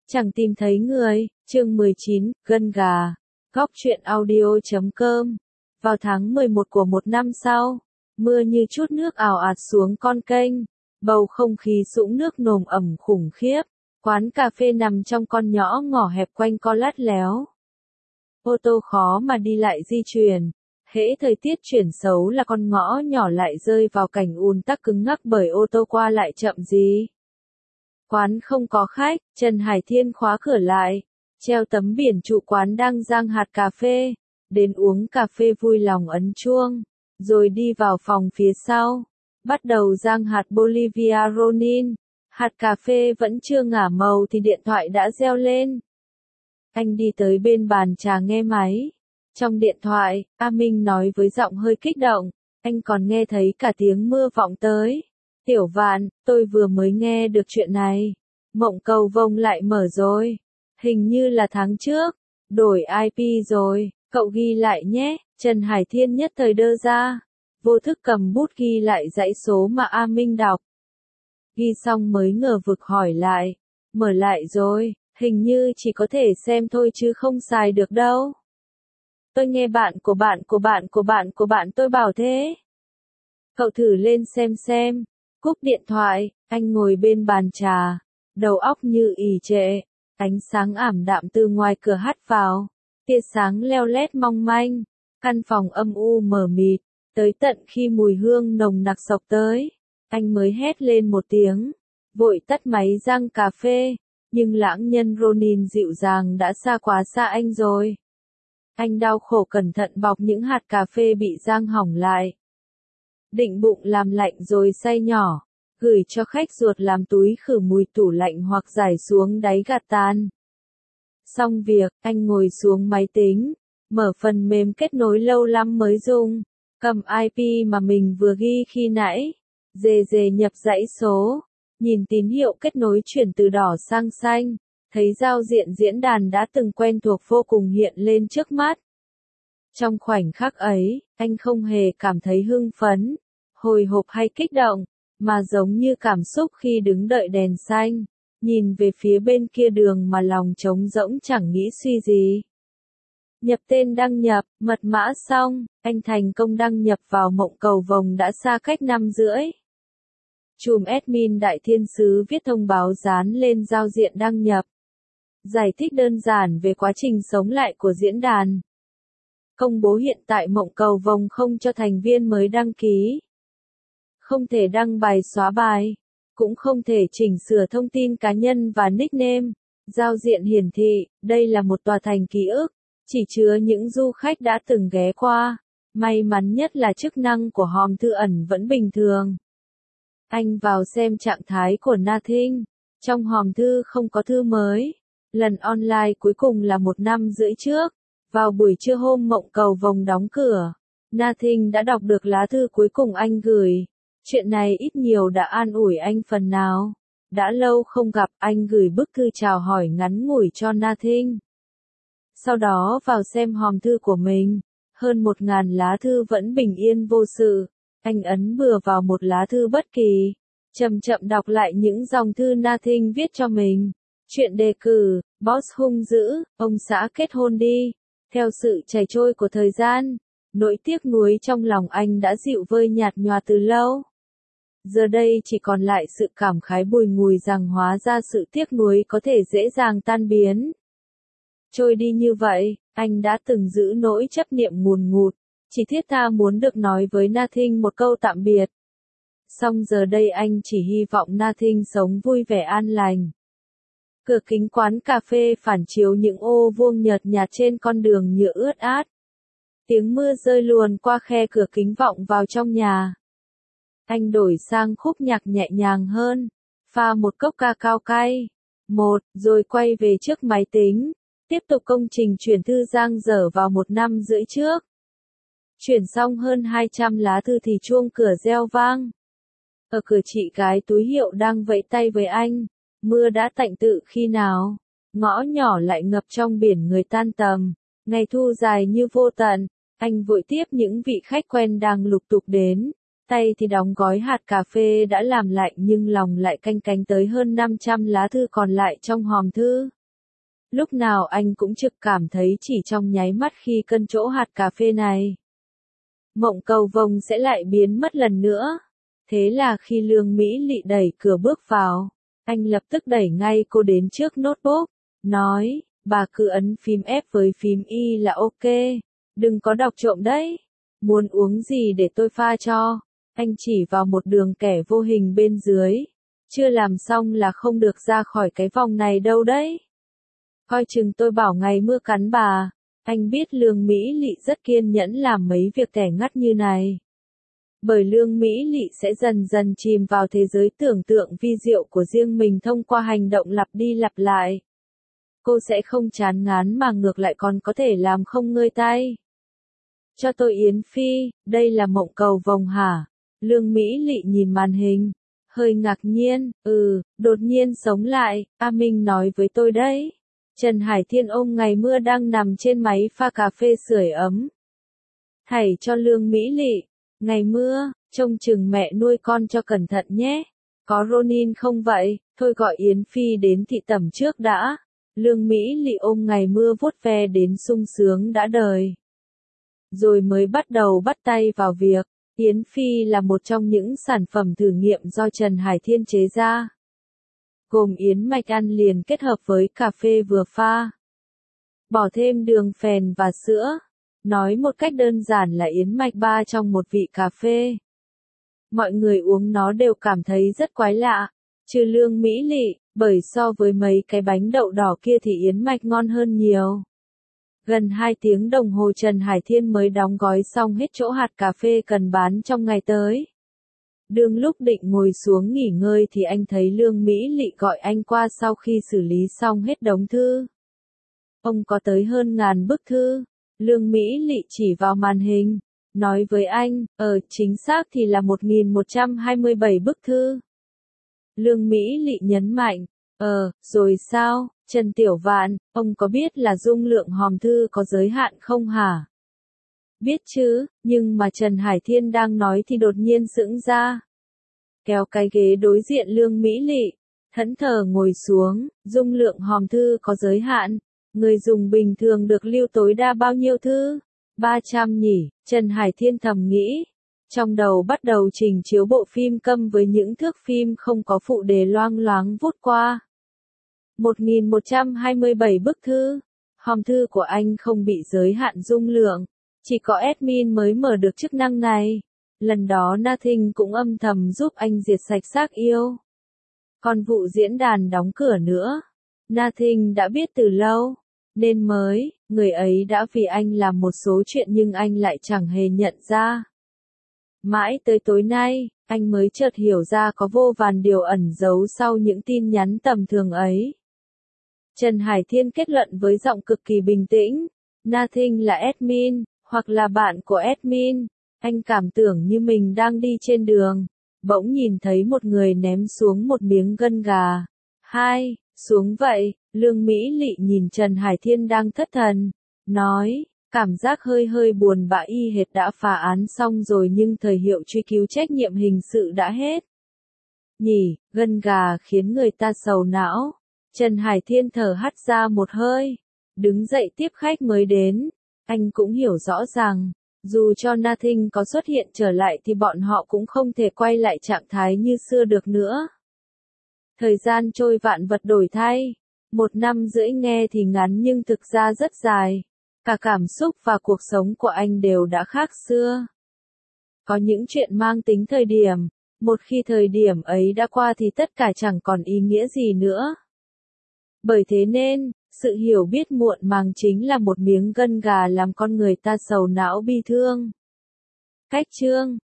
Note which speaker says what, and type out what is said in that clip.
Speaker 1: Chẳng tìm thấy người, chương 19, gân gà. Góc truyện audio.com. Vào tháng 11 của một năm sau, mưa như chút nước ào ạt xuống con kênh, bầu không khí sũng nước nồm ẩm khủng khiếp, quán cà phê nằm trong con ngõ hẹp quanh co lắt léo. Ô tô khó mà đi lại di chuyển, hễ thời tiết chuyển xấu là con ngõ nhỏ lại rơi vào cảnh ùn tắc cứng ngắc bởi ô tô qua lại chậm gì. Quán không có khách, Trần Hải Thiên khóa cửa lại, treo tấm biển trụ quán đang rang hạt cà phê, đến uống cà phê vui lòng ấn chuông, rồi đi vào phòng phía sau, bắt đầu rang hạt Bolivia Ronin. Hạt cà phê vẫn chưa ngả màu thì điện thoại đã reo lên. Anh đi tới bên bàn trà nghe máy. Trong điện thoại, A Minh nói với giọng hơi kích động, anh còn nghe thấy cả tiếng mưa vọng tới. Tiểu Vạn, tôi vừa mới nghe được chuyện này. Mộng Cầu Vồng lại mở rồi. Hình như là tháng trước. Đổi IP rồi, cậu ghi lại nhé. Trần Hải Thiên nhất thời đơ ra. Vô thức cầm bút ghi lại dãy số mà A Minh đọc. Ghi xong mới ngờ vực hỏi lại. Mở lại rồi, hình như chỉ có thể xem thôi chứ không xài được đâu. Tôi nghe bạn của bạn tôi bảo thế. Cậu thử lên xem. Cúp điện thoại, anh ngồi bên bàn trà, đầu óc như ì trệ, ánh sáng ảm đạm từ ngoài cửa hắt vào, tia sáng leo lét mong manh, căn phòng âm u mờ mịt, tới tận khi mùi hương nồng nặc xộc tới, anh mới hét lên một tiếng, vội tắt máy rang cà phê, nhưng lãng nhân Ronin dịu dàng đã xa quá xa anh rồi. Anh đau khổ cẩn thận bọc những hạt cà phê bị rang hỏng lại. Định bụng làm lạnh rồi xay nhỏ, gửi cho khách ruột làm túi khử mùi tủ lạnh hoặc rải xuống đáy gạt tàn. Xong việc, anh ngồi xuống máy tính, mở phần mềm kết nối lâu lắm mới dùng, cầm IP mà mình vừa ghi khi nãy, dề nhập dãy số, nhìn tín hiệu kết nối chuyển từ đỏ sang xanh, thấy giao diện diễn đàn đã từng quen thuộc vô cùng hiện lên trước mắt. Trong khoảnh khắc ấy, anh không hề cảm thấy hưng phấn, hồi hộp hay kích động, mà giống như cảm xúc khi đứng đợi đèn xanh, nhìn về phía bên kia đường mà lòng trống rỗng chẳng nghĩ suy gì. Nhập tên đăng nhập, mật mã xong, anh thành công đăng nhập vào Mộng Cầu Vồng đã xa cách 5 rưỡi. Chùm admin Đại Thiên Sứ viết thông báo dán lên giao diện đăng nhập. Giải thích đơn giản về quá trình sống lại của diễn đàn. Công bố hiện tại Mộng Cầu Vồng không cho thành viên mới đăng ký. Không thể đăng bài xóa bài. Cũng không thể chỉnh sửa thông tin cá nhân và nickname. Giao diện hiển thị, đây là một tòa thành ký ức, chỉ chứa những du khách đã từng ghé qua. May mắn nhất là chức năng của hòm thư ẩn vẫn bình thường. Anh vào xem trạng thái của Nothing. Trong hòm thư không có thư mới. Lần online cuối cùng là 1 năm rưỡi trước. Vào buổi trưa hôm Mộng Cầu Vồng đóng cửa, Nothing đã đọc được lá thư cuối cùng anh gửi. Chuyện này ít nhiều đã an ủi anh phần nào. Đã lâu không gặp, anh gửi bức thư chào hỏi ngắn ngủi cho Nothing. Sau đó vào xem hòm thư của mình. Hơn 1000 lá thư vẫn bình yên vô sự. Anh ấn bừa vào một lá thư bất kỳ. Chậm chậm đọc lại những dòng thư Nothing viết cho mình. Chuyện đề cử, boss hung dữ, ông xã kết hôn đi. Theo sự chảy trôi của thời gian, nỗi tiếc nuối trong lòng anh đã dịu vơi nhạt nhòa từ lâu. Giờ đây chỉ còn lại sự cảm khái bùi ngùi rằng hóa ra sự tiếc nuối có thể dễ dàng tan biến. Trôi đi như vậy, anh đã từng giữ nỗi chấp niệm ngùn ngụt, chỉ thiết tha muốn được nói với Nothing một câu tạm biệt. Song giờ đây anh chỉ hy vọng Nothing sống vui vẻ an lành. Cửa kính quán cà phê phản chiếu những ô vuông nhợt nhạt trên con đường nhựa ướt át. Tiếng mưa rơi luồn qua khe cửa kính vọng vào trong nhà. Anh đổi sang khúc nhạc nhẹ nhàng hơn, pha một cốc ca cao cay. Rồi quay về trước máy tính, tiếp tục công trình chuyển thư dang dở vào 1 năm rưỡi trước. Chuyển xong hơn 200 lá thư thì chuông cửa reo vang. Ở cửa chị gái túi hiệu đang vẫy tay với anh. Mưa đã tạnh tự khi nào, ngõ nhỏ lại ngập trong biển người tan tầm, ngày thu dài như vô tận, anh vội tiếp những vị khách quen đang lục tục đến, tay thì đóng gói hạt cà phê đã làm lạnh nhưng lòng lại canh cánh tới hơn 500 lá thư còn lại trong hòm thư. Lúc nào anh cũng trực cảm thấy chỉ trong nháy mắt khi cân chỗ hạt cà phê này, mộng cầu vồng sẽ lại biến mất lần nữa. Thế là khi Lương Mỹ Lị đẩy cửa bước vào, anh lập tức đẩy ngay cô đến trước notebook, nói, bà cứ ấn phím F với phím Y là ok, đừng có đọc trộm đấy. Muốn uống gì để tôi pha cho? Anh chỉ vào một đường kẻ vô hình bên dưới. Chưa làm xong là không được ra khỏi cái vòng này đâu đấy. Coi chừng tôi bảo ngày mưa cắn bà. Anh biết Lương Mỹ Lị rất kiên nhẫn làm mấy việc tẻ ngắt như này. Bởi Lương Mỹ Lị sẽ dần dần chìm vào thế giới tưởng tượng vi diệu của riêng mình thông qua hành động lặp đi lặp lại. Cô sẽ không chán ngán mà ngược lại còn có thể làm không ngơi tay. Cho tôi Yến Phi, đây là mộng cầu vồng hả? Lương Mỹ Lị nhìn màn hình, hơi ngạc nhiên, đột nhiên sống lại, A Minh nói với tôi đấy. Trần Hải Thiên ôm Ngày Mưa đang nằm trên máy pha cà phê sưởi ấm. Thảy cho Lương Mỹ Lị, Ngày Mưa, trông chừng mẹ nuôi con cho cẩn thận nhé. Có Ronin không vậy? Thôi gọi Yến Phi đến thị tẩm trước đã. Lương Mỹ Lị ôm Ngày Mưa vuốt ve đến sung sướng đã đời. Rồi mới bắt đầu bắt tay vào việc. Yến Phi là một trong những sản phẩm thử nghiệm do Trần Hải Thiên chế ra. Gồm yến mạch ăn liền kết hợp với cà phê vừa pha. Bỏ thêm đường phèn và sữa. Nói một cách đơn giản là yến mạch 3 trong một vị cà phê. Mọi người uống nó đều cảm thấy rất quái lạ. Trừ Lương Mỹ Lị, bởi so với mấy cái bánh đậu đỏ kia thì yến mạch ngon hơn nhiều. Gần 2 tiếng đồng hồ Trần Hải Thiên mới đóng gói xong hết chỗ hạt cà phê cần bán trong ngày tới. Đương lúc định ngồi xuống nghỉ ngơi thì anh thấy Lương Mỹ Lị gọi anh qua sau khi xử lý xong hết đống thư. Ông có tới hơn 1000 bức thư. Lương Mỹ Lị chỉ vào màn hình, nói với anh, chính xác thì là 1127 bức thư. Lương Mỹ Lị nhấn mạnh, rồi sao, Trần Tiểu Vạn, ông có biết là dung lượng hòm thư có giới hạn không hả? Biết chứ, nhưng mà Trần Hải Thiên đang nói thì đột nhiên sững ra. Kéo cái ghế đối diện Lương Mỹ Lị, thẫn thờ ngồi xuống, dung lượng hòm thư có giới hạn. Người dùng bình thường được lưu tối đa bao nhiêu thư? 300 nhỉ, Trần Hải Thiên thầm nghĩ. Trong đầu bắt đầu trình chiếu bộ phim câm với những thước phim không có phụ đề loang loáng vút qua. 1127 bức thư. Hòm thư của anh không bị giới hạn dung lượng. Chỉ có admin mới mở được chức năng này. Lần đó Nothing cũng âm thầm giúp anh diệt sạch xác yêu. Còn vụ diễn đàn đóng cửa nữa. Nothing đã biết từ lâu. Nên người ấy đã vì anh làm một số chuyện nhưng anh lại chẳng hề nhận ra. Mãi tới tối nay, anh mới chợt hiểu ra có vô vàn điều ẩn giấu sau những tin nhắn tầm thường ấy. Trần Hải Thiên kết luận với giọng cực kỳ bình tĩnh. Nothing là admin, hoặc là bạn của admin. Anh cảm tưởng như mình đang đi trên đường. Bỗng nhìn thấy một người ném xuống một miếng gân gà. Xuống vậy, Lương Mỹ Lị nhìn Trần Hải Thiên đang thất thần. Nói, cảm giác hơi buồn bã y hệt đã phá án xong rồi nhưng thời hiệu truy cứu trách nhiệm hình sự đã hết. Nhỉ, gân gà khiến người ta sầu não. Trần Hải Thiên thở hắt ra một hơi. Đứng dậy tiếp khách mới đến. Anh cũng hiểu rõ rằng, dù cho Nothing có xuất hiện trở lại thì bọn họ cũng không thể quay lại trạng thái như xưa được nữa. Thời gian trôi vạn vật đổi thay. 1 năm rưỡi nghe thì ngắn nhưng thực ra rất dài. Cả cảm xúc và cuộc sống của anh đều đã khác xưa. Có những chuyện mang tính thời điểm. Một khi thời điểm ấy đã qua thì tất cả chẳng còn ý nghĩa gì nữa. Bởi thế nên, sự hiểu biết muộn màng chính là một miếng gân gà làm con người ta sầu não bi thương. Cách chương